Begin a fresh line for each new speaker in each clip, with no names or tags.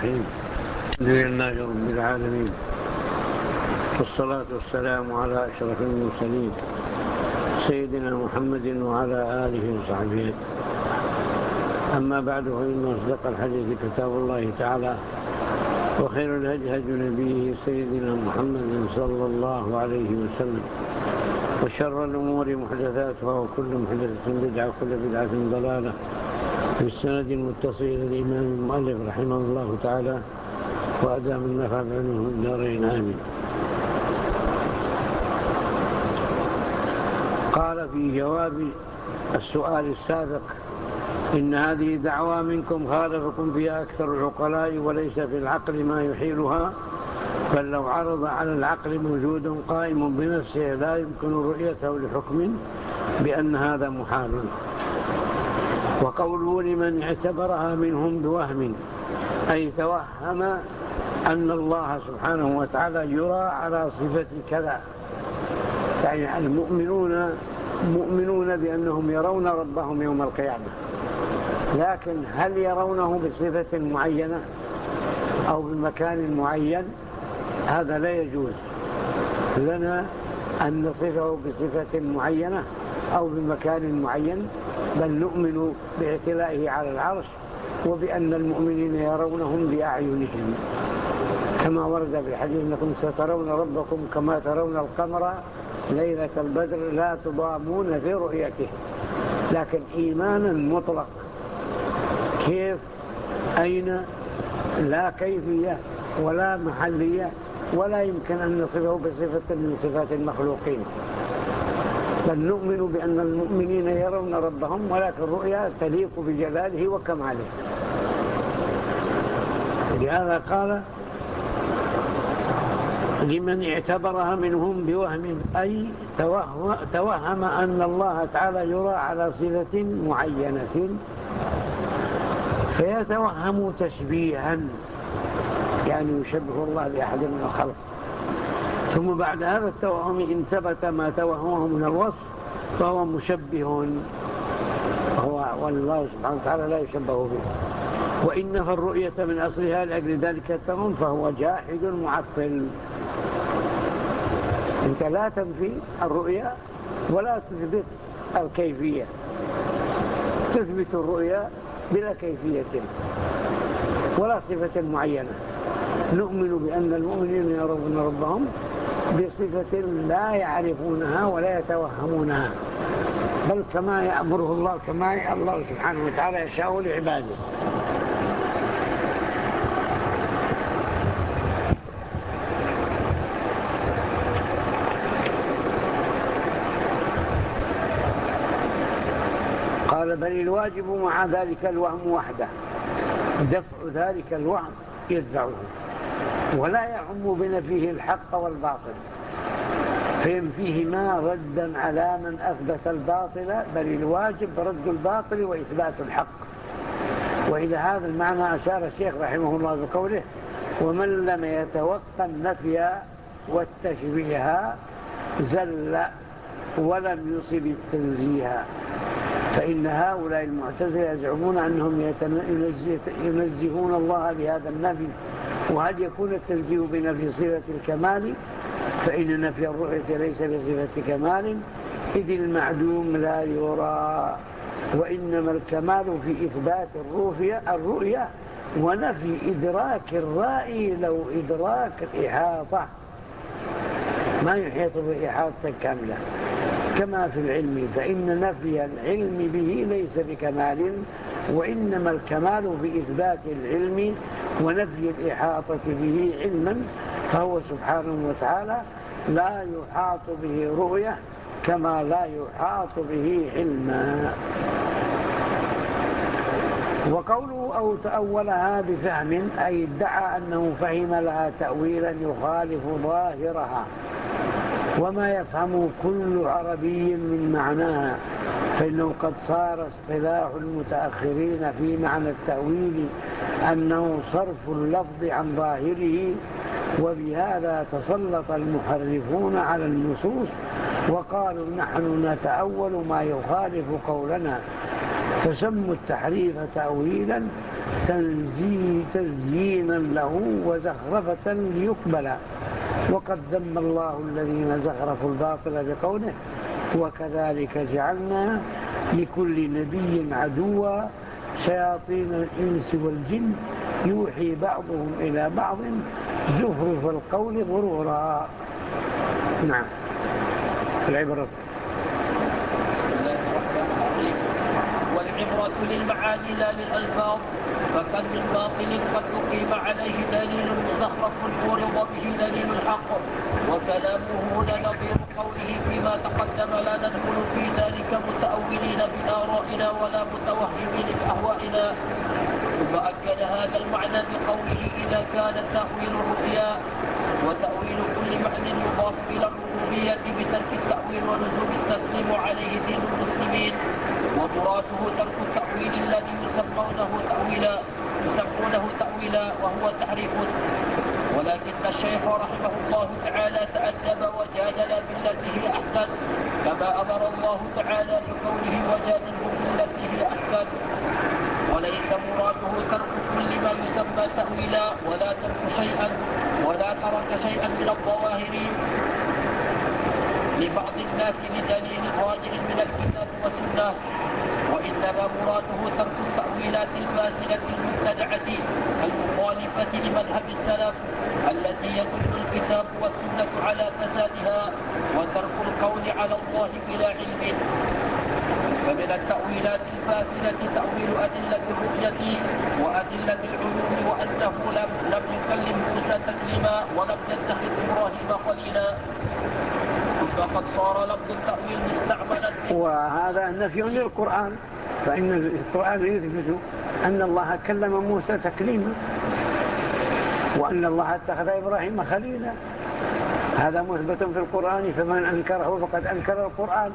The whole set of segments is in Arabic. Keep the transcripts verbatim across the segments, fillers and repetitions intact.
الرحيم. الحمد لله رب العالمين، والصلاة والسلام على أشرف المرسلين سيدنا محمد وعلى آله وصحبه. أما بعد، فإن أصدق الحديث كتاب الله تعالى، وخير الهدي هدي نبيه سيدنا محمد صلى الله عليه وسلم، وشر الأمور محدثاتها، وكل محدثة بدعة، وكل بدعة ضلالة. بالسند المتصل إلى الإمام المؤلف رحمه الله تعالى، وأدام النفع بعلمه الدارين، آمين. قال في جواب السؤال السابق: إن هذه دعوى منكم خالفكم فيها أكثر العقلاء، وليس في العقل ما يحيلها، بل لو عرض على العقل موجود قائم بنفسه لا يمكن رؤيته لحكم بأن هذا محال. وقوله لمن اعتبرها منهم بوهم، أي توهم أن الله سبحانه وتعالى يرى على صفة كذا، يعني المؤمنون مؤمنون بأنهم يرون ربهم يوم القيامة، لكن هل يرونه بصفة معينة أو بمكان معين؟ هذا لا يجوز لنا أن نصفه بصفة معينة أو بمكان معين، بل نؤمن باعتلائه على العرش، وبأن المؤمنين يرونهم بأعينهم، كما ورد في الحديث: أنكم سترون ربكم كما ترون القمر ليلة البدر لا تضامون في رؤيته. لكن إيمانا مطلق، كيف، أين، لا كيفية ولا محلية، ولا يمكن أن نصفه بصفة من صفات المخلوقين، بل نؤمن بأن المؤمنين يرون ربهم، ولكن الرؤيا تليق بجلاله وكماله. لهذا قال: لمن اعتبرها منهم بوهم، أي توهم أن الله تعالى يرى على صفة معينة، فيتوهم تشبيها، يعني يشبه الله بأحد من الخلق. ثم بعد هذا التوهم إن ثبت ما توهمه من الوصف فهو مشبه، هو والله سبحانه وتعالى لا يشبه به. وإن نفى الرؤية من أصلها لأجل ذلك التوهم فهو جاحد معطل. أنت لا تنفي الرؤية ولا تثبت الكيفية، تثبت الرؤية بلا كيفية ولا صفة معينة. نؤمن بأن المؤمنين يرون ربهم بصفة لا يعرفونها ولا يتوهمونها، بل كما يأمره الله، كما الله سبحانه وتعالى يشاء لعباده. قال: بل الواجب مع ذلك الوهم وحده، دفع ذلك الوهم يدفعه، ولا يعم بنفيه الحق والباطل، فينفيهما ردا على من أثبت الباطل، بل الواجب رد الباطل وإثبات الحق. وإلى هذا المعنى أشار الشيخ رحمه الله بقوله: ومن لم يتوقع النفي والتشبيه زل ولم يصب التنزيه. فإن هؤلاء المعتزلة يزعمون أنهم ينزهون الله بهذا النفي، وهل يكون التنزيه بنفي صفة الكمال؟ فإن نفي الرؤية ليس بصفة كمال، إذ المعدوم لا يرى، وإنما الكمال في إثبات الرؤية ونفي إدراك الرائي لو إدراك الإحاطة، ما يحيط بإحاطة كاملة. كما في العلم، فإن نفي العلم به ليس بكمال، وإنما الكمال في إثبات العلم ونفي الإحاطة به علما، فهو سبحانه وتعالى لا يحاط به رؤية كما لا يحاط به علما. وقوله أو تأولها بفهم، أي ادعى أنه فهم لها تأويلا يخالف ظاهرها، وما يفهم كل عربي من معناها، فإنه قد صار اصطلاح المتأخرين في معنى التأويل أنه صرف اللفظ عن ظاهره، وبهذا تسلط المحرفون على النصوص وقالوا: نحن نتأول ما يخالف قولنا، فسموا التحريف تأويلا تزيينا له وزخرفة ليقبل، وقد ذم الله الذين زخرفوا الباطل بقوله وكذلك جعلنا لكل نبي عدوا شياطين الإنس والجن يوحي بعضهم إلى بعض زخرف القول غرورا. نعم. العبرة
والعبرة للمعاني لا للألفاظ، فكم من باطل قد أقيم عليه دليل مزخرف عورض به دليل الحق، وكلامه هنا نظير قوله فيما تقدم لا ندخل في ذلك متأولين بآرائنا ولا متوهمين بأهوائنا. ثم أكد هذا المعنى بقوله إذا كان تأويل الرؤيا وتأويل كل معنى يضاف إلى الربوبية بترك التأويل ولزوم التسليم عليه دين المسلمين، ومراده ترك التأويل الذي يسمونه تأويلا يسمونه تأويلا وهو تحريف. ولكن الشيخ رحمه الله تعالى تأدب وجادل بالتي هي أحسن، كما أمر الله تعالى بقوله وجادلهم بالتي هي أحسن، وليس مراده ترك كل ما يسمى تأويلا ولا ترك شيئا ولا ترك شيئا من الظواهر لبعض الناس بدليل راجع من الكتاب والسنة، وإنما مراده ترك التأويلات الفاسدة المبتدعة المخالفة لمذهب السلف التي يدل الكتاب والسنة على فسادها، وترك القول على الله بلا علم. فمن التأويلات الفاسدة تأويل أدلة الرؤية وأدلة العلوم، وأنه لم, لم يكلم موسى تكليما ولم يتخذ إبراهيم خليلا، فقد صار لفظ التأويل مستعملا.
وهذا نفي للقرآن، فإن القرآن يثبت أن الله كلم موسى تكليما وأن الله اتخذ إبراهيم خليلا، هذا مثبت في القرآن، فمن أنكره فقد أنكر القرآن.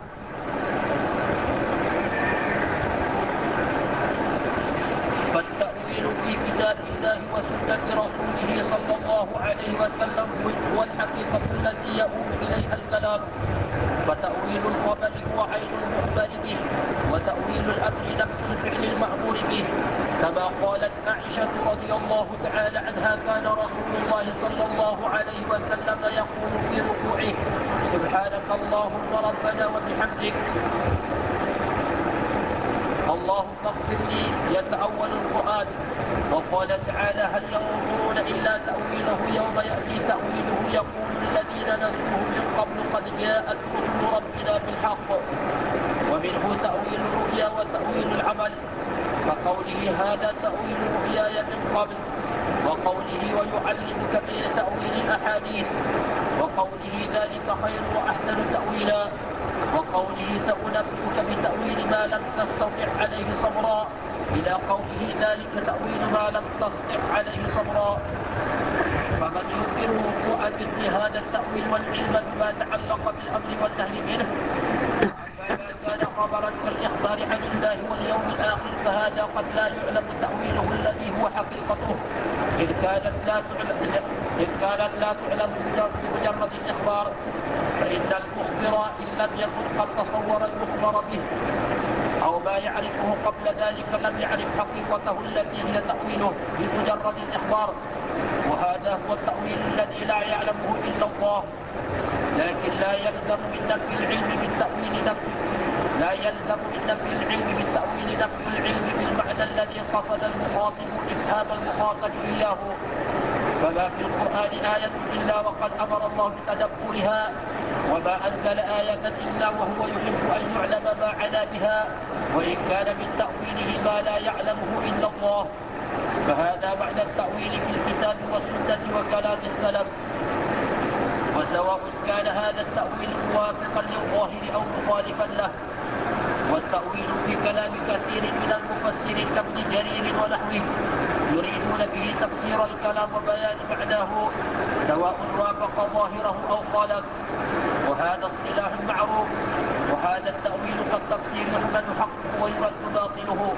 فالتأويل في كتاب الله وسنة رسوله صلى الله عليه وسلم هو الحقيقة التي يؤول إليها الكلام، فتأويل الخبر هو عين المخبر به، وتأويل الأمر نفس الفعل المأمور به، كما قالت عائشة رضي الله تعالى عنها كان رسول الله صلى الله عليه وسلم يقول في ركوعه سبحانك اللهم ربنا وبحمدك اللهم اغفر لي، يتأول القرآن. وقال تعالى هل ينظرون إلا تأويله يوم يأتي تأويله يقول الذين نسوه من قبل قد جاءت رسل ربنا بالحق. ومنه تأويل الرؤيا وتأويل العمل، فقوله هذا تأويل رؤياي من قبل، وقوله ويعلمك من تأويل الأحاديث، وقوله ذلك خير وأحسن تأويلا، وقوله سأنبئك بتأويل ما لم تستطع عليه صبرا، إلى قوله ذلك تأويل ما لم تستطع عليه صبرا. فمن يمكن وقوع مثل هذا التأويل والعلم بما تعلق بالأمر والنهي منه، أما ما كان خبرا كالإخبار عن الله واليوم الآخر فهذا قد لا يعلم تأويله الذي هو حقيقته، إن كانت لا تعلم إن كانت لا تعلم بمجرد الإخبار، فإن المخبر إن لم يكن قد تصور المخبر به أو ما يعرفه قبل ذلك لم يعرف حقيقته التي هي تأويله بمجرد الإخبار، وهذا هو التأويل الذي لا يعلمه إلا الله. لكن لا يلزم من نفي العلم بالتأويل نفي لا يلزم من نفي العلم بالتأويل نفي العلم بالمعنى الذي قصد المخاطب إفهام المخاطب إياه. فما في القرآن آية إلا وقد أمر الله بتدبرها، وما أنزل آية إلا وهو يحب أن يعلم ما عنا بها، وإن كان من تأويله ما لا يعلمه إلا الله. فهذا معنى التأويل في الكتاب والسنة وكلام السلف، وسواء كان هذا التأويل موافقا للظاهر أو مخالفا له. والتأويل في كلام كثير من المفسرين كابن جرير ونحوه يريدون به تفسير الكلام وبيان معناه سواء وافق ظاهره أو خالف، وهذا اصطلاح معروف. وهذا التأويل كالتفسير يحمد حقه ويرد باطله.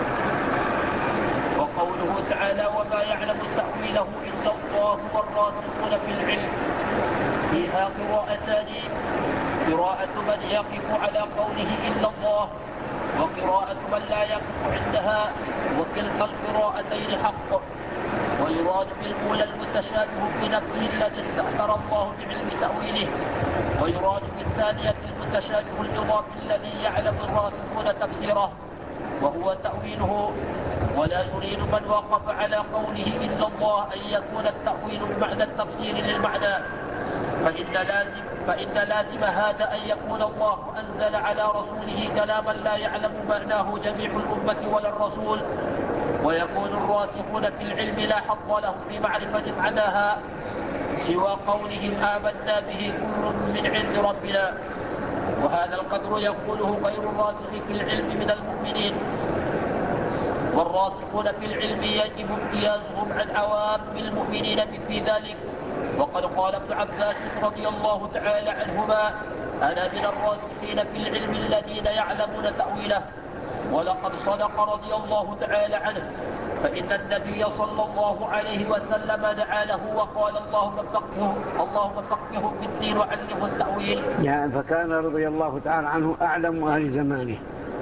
وقوله تعالى وما يعلم تأويله إلا الله والراسخون في العلم، فيها قراءتان: قراءة من يقف على قوله إلا الله، وقراءة من لا يقف عندها، وكلتا القراءتين حق. ويراد بالأولى المتشابه في نفسه الذي استأثر الله بعلم تأويله، ويراد بالثانية المتشابه الإضافي الذي يعلم الراسخون تفسيره وهو تأويله. ولا يريد من وقف على قوله إلا الله أن يكون التأويل بمعنى التفسير للمعنى، فإن لازم, فإن لازم هذا أن يكون الله أنزل على رسوله كلاما لا يعلم معناه جميع الأمة ولا الرسول، ويكون الراسخون في العلم لا حظ لهم في معرفة معناها سوى قولهم آمنا به كل من عند ربنا. وهذا القدر يقوله غير الراسخ في العلم من المؤمنين. والراسخون في العلم يجب امتيازهم عن عوام المؤمنين في ذلك. وقد قال ابن عباس رضي الله تعالى عنهما: أنا من الراسخين في العلم الذين يعلمون تأويله. ولقد صدق رضي الله تعالى عنه، فإن النبي صلى الله عليه وسلم دعا له وقال: اللهم فقهه اللهم فقهه في الدين وعلمه التأويل.
يعني فكان رضي الله تعالى عنه أعلم أهل زمانه.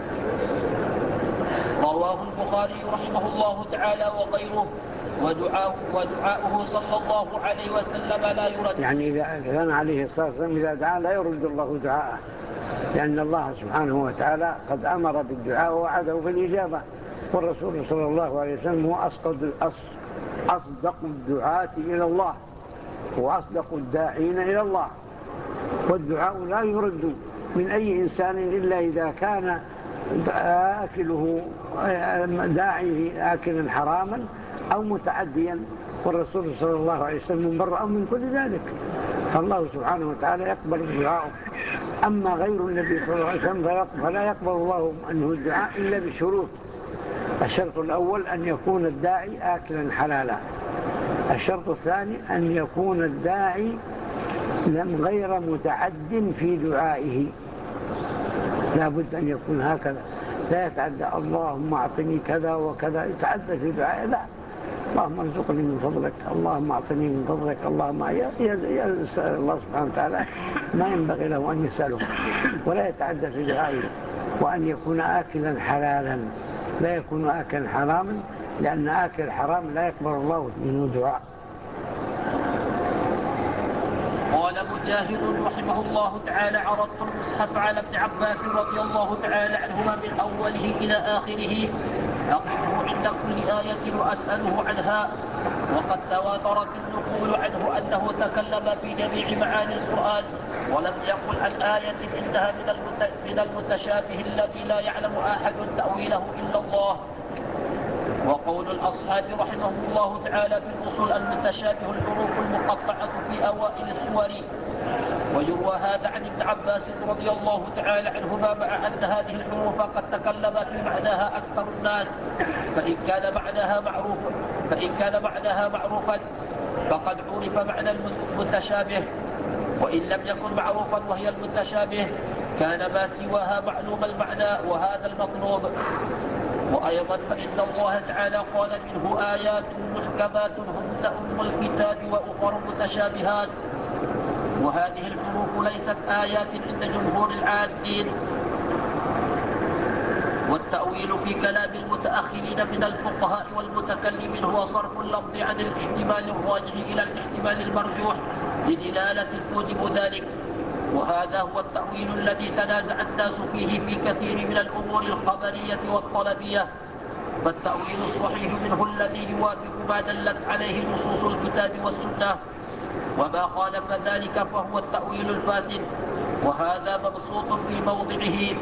رواه البخاري رحمه الله تعالى وغيره. ودعاؤه, ودعاؤه صلى الله عليه وسلم لا يرد.
يعني إذا كان عليه الصلاة والسلام إذا دعا لا يرد الله دعاءه، لأن الله سبحانه وتعالى قد أمر بالدعاء ووعده بالإجابة. والرسول صلى الله عليه وسلم هو أصدق الدعاة إلى الله وأصدق الداعين إلى الله. والدعاء لا يرد من أي إنسان إلا إذا كان آكله داعيه آكلا حراما أو متعديا، والرسول صلى الله عليه وسلم برأ من كل ذلك، فالله سبحانه وتعالى يقبل دعاءه. أما غير النبي صلى الله عليه وسلم فلا يقبل الله عنه الدعاء إلا بشروط. الشرط الأول أن يكون الداعي آكلا حلالا. الشرط الثاني أن يكون الداعي لم غير متعد في دعائه، لا بد أن يكون هكذا، لا يتعدى اللهم أعطني كذا وكذا يتعدى في دعائه، لا، اللهم ارزقني من فضلك، اللهم أعطني من فضلك، اللهم يسأل الله سبحانه وتعالى ما ينبغي له أن يسأله، ولا يتعدى في دعائه. وأن يكون آكلا حلالا، لا يكون آكلا حراما، لأن آكل حرام لا يقبل الله منه دعاء.
قال مجاهد رحمه الله تعالى: عرضت المصحف على ابن عباس رضي الله تعالى عنهما من أوله إلى آخره أقفه عند كل آية وأسأله عنها. وقد تواترت النقول عنه أنه تكلم في جميع معاني القرآن، ولم يقل عن آية إنها من المتشابه الذي لا يعلم أحد تأويله إلا الله. وقول الأصحاب رحمهم الله تعالى في الأصول المتشابه الحروف المقطعة في أوائل السور. ويروى هذا عن ابن عباس رضي الله تعالى عنهما، مع أن هذه الحروف قد تكلم في معناها أكثر الناس، فإن كان معناها معروفا فإن كان معناها معروفا فقد عرف معنى المتشابه، وإن لم يكن معروفا وهي المتشابه كان ما سواها معلوم المعنى، وهذا المطلوب. وأيضا فإن الله تعالى قال: منه آيات محكمات هن أم الكتاب وأخر متشابهات. وهذه الحروف ليست آيات عند جمهور العادين. والتأويل في كلام المتأخرين من الفقهاء والمتكلمين هو صرف اللفظ عن الاحتمال الراجح إلى الاحتمال المرجوح لدلالة توجب ذلك. وهذا هو التأويل الذي تنازع الناس فيه في كثير من الأمور الخبرية والطلبية. فالتأويل الصحيح منه الذي يوافق ما دلت عليه نصوص الكتاب والسنة، وما خالف ذلك فهو التأويل الفاسد، وهذا مبسوط في موضعه.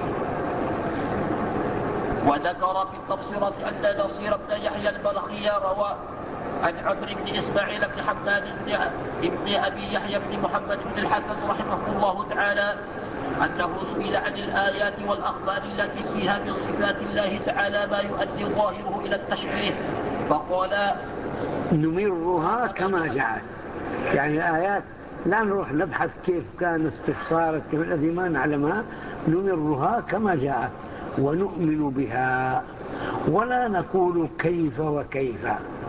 وذكر في التبصرة أن نصير بن يحيى البلخي روى عن عمرو بن إسماعيل بن حماد بن أبي يحيى بن محمد بن الحسن رحمه الله تعالى أنه سئل عن الآيات والأخبار التي فيها من صفات الله تعالى ما يؤدي ظاهره إلى التشبيه، فقال:
نمرها كما جاءت. يعني الآيات لا نروح نبحث كيف كان استفسارت كيف الذي ما نعلمها، نمرها كما جاءت ونؤمن بها، ولا نقول كيف وكيف،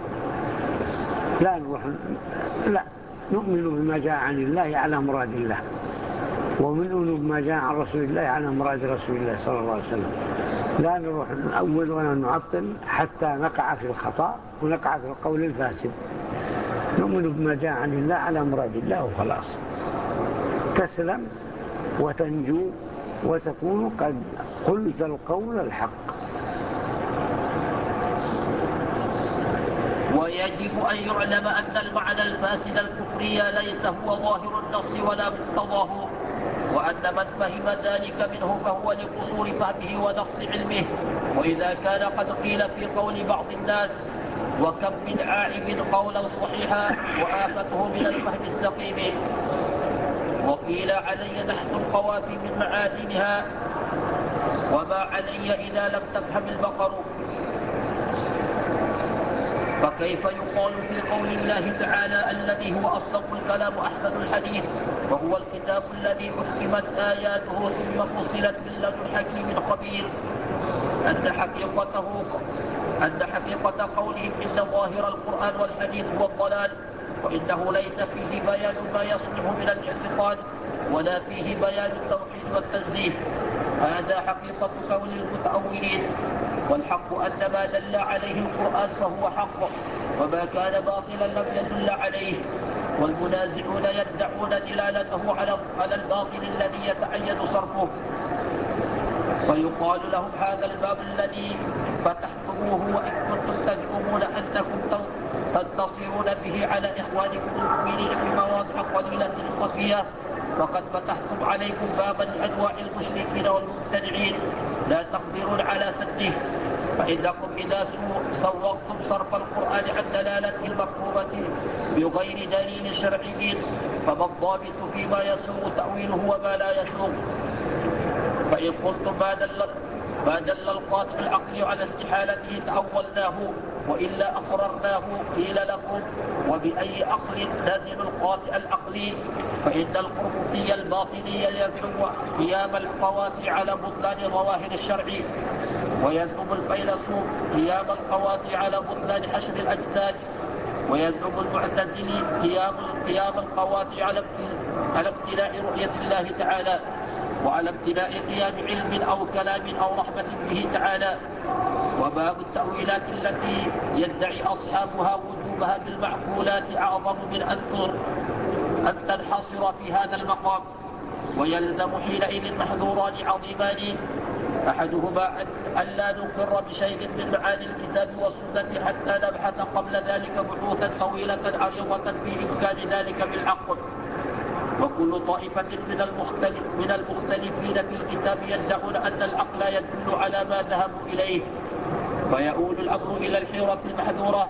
لا نروح لا نؤمن بما جاء عن الله على مراد الله، ونؤمن بما جاء عن رسول الله على مراد رسول الله صلى الله عليه وسلم. لا نروح نأول ولا نعطل حتى نقع في الخطأ ونقع في القول الفاسد. نؤمن بما جاء عن الله على مراد الله وخلاص، تسلم وتنجو وتكون قد قلت القول الحق.
ويجب أن يعلم أن المعنى الفاسد الكفري ليس هو ظاهر النص ولا مقتضاه، وأن من فهم ذلك منه فهو لقصور فهمه ونقص علمه. وإذا كان قد قيل في قول بعض الناس وكم من عائب قولا صحيحا وآفته من الفهم السقيم، وقيل علي نحت القوافي من معادنها وما علي إذا لم تفهم البقر، فكيف يقال في قول الله تعالى الذي هو أصدق الكلام أحسن الحديث وهو الكتاب الذي حكمت آياته ثم فصلت من لدن حكيم خبير، أن حقيقته أن حقيقة قولهم إن ظاهر القرآن والحديث هو الضلال، وإنه ليس فيه بيان ما يصلح من الاعتقاد ولا فيه بيان التوحيد والتنزيه. هذا حقيقة قول المتأولين، والحق أن ما دل عليه القرآن فهو حق، وما كان باطلا لم يدل عليه. والمنازعون يدعون دلالته على الباطل الذي يتعين صرفه، فيقال لهم هذا الباب الذي فتحتموه وإن كنتم تزعمون أنكم تنتصرون به على إخوانكم المؤمنين في مواضع قليلة خفية، فقد فتحتم عليكم بابا لأنواع المشركين والمبتدعين لا تقدرون على سده. فإنكم إذا سوقتم صرف القرآن عن دلالته المفهومة بغير دليل شرعي فما الضابط فيما يسوغ تأويله وما لا يسوغ؟ فإن قلتم ما دل ما دل القاطع العقلي على استحالته تأولناه وإلا أقررناه، قيل لكم وبأي عقل نزل القاطع العقلي؟ فإن القرطبي الباطني يزعم قيام القواطع على بطلان ظواهر الشرع، ويزعم الفيلسوف قيام القواطع على بطلان حشر الأجساد، ويزعم المعتزلي قيام قيام القواطع على على امتناع رؤية الله تعالى وعلى امتناع قيام علم أو كلام أو رحمة به تعالى. وباب التأويلات التي يدعي أصحابها وجوبها بالمعقولات أعظم من أن تنحصر في هذا المقام، ويلزم حينئذ محظوران عظيمان، أحدهما أن لا نقر بشيء من معاني الكتاب والسنة حتى نبحث قبل ذلك بحوثا طويلة عريضة في إمكان ذلك بالعقل. وكل طائفة من المختلف من المختلفين في الكتاب يدعون أن العقل يدل على ما ذهبوا إليه، فيؤول الأمر إلى الحيرة المحذورة.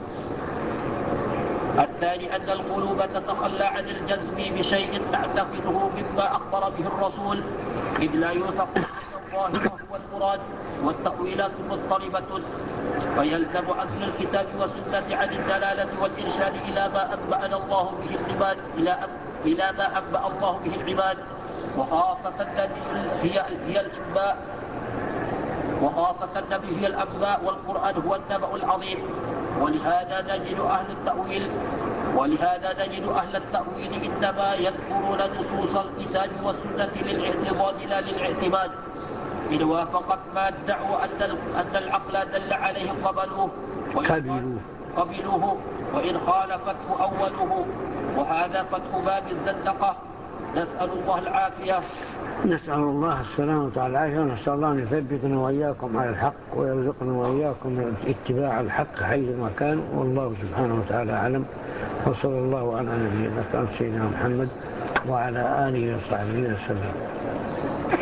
الثاني أن القلوب تتخلى عن الجزم بشيء تعتقده مما أخبر به الرسول، إذ لا يوثق أن الظاهر هو المراد والتأويلات مضطربة، فيلزم عزل الكتاب والسنة عن الدلالة والإرشاد إلى ما أنبأنا الله به العباد إلى إلى ما أنبأ الله به العباد، وخاصة النبي هي هي الإنباء وخاصة النبي هي الأنباء والقرآن هو النبأ العظيم. ولهذا نجد أهل التأويل ولهذا نجد أهل التأويل إنما يذكرون نصوص الكتاب والسنة للاعتضاد لا للاعتماد. إن وافقت ما ادعوا أن العقل دل عليه قبلوه قبلوه وإن خالفته أولوه، وهذا فتح باب الزندقة. نسأل الله العافية.
نسأل الله السلامة والعافية، ونسأل الله أن يثبتنا وإياكم على الحق ويرزقنا وإياكم اتباع الحق حيثما كان، والله سبحانه وتعالى أعلم. وصلى الله على نبينا سيدنا محمد وعلى آله وصحبه وسلم.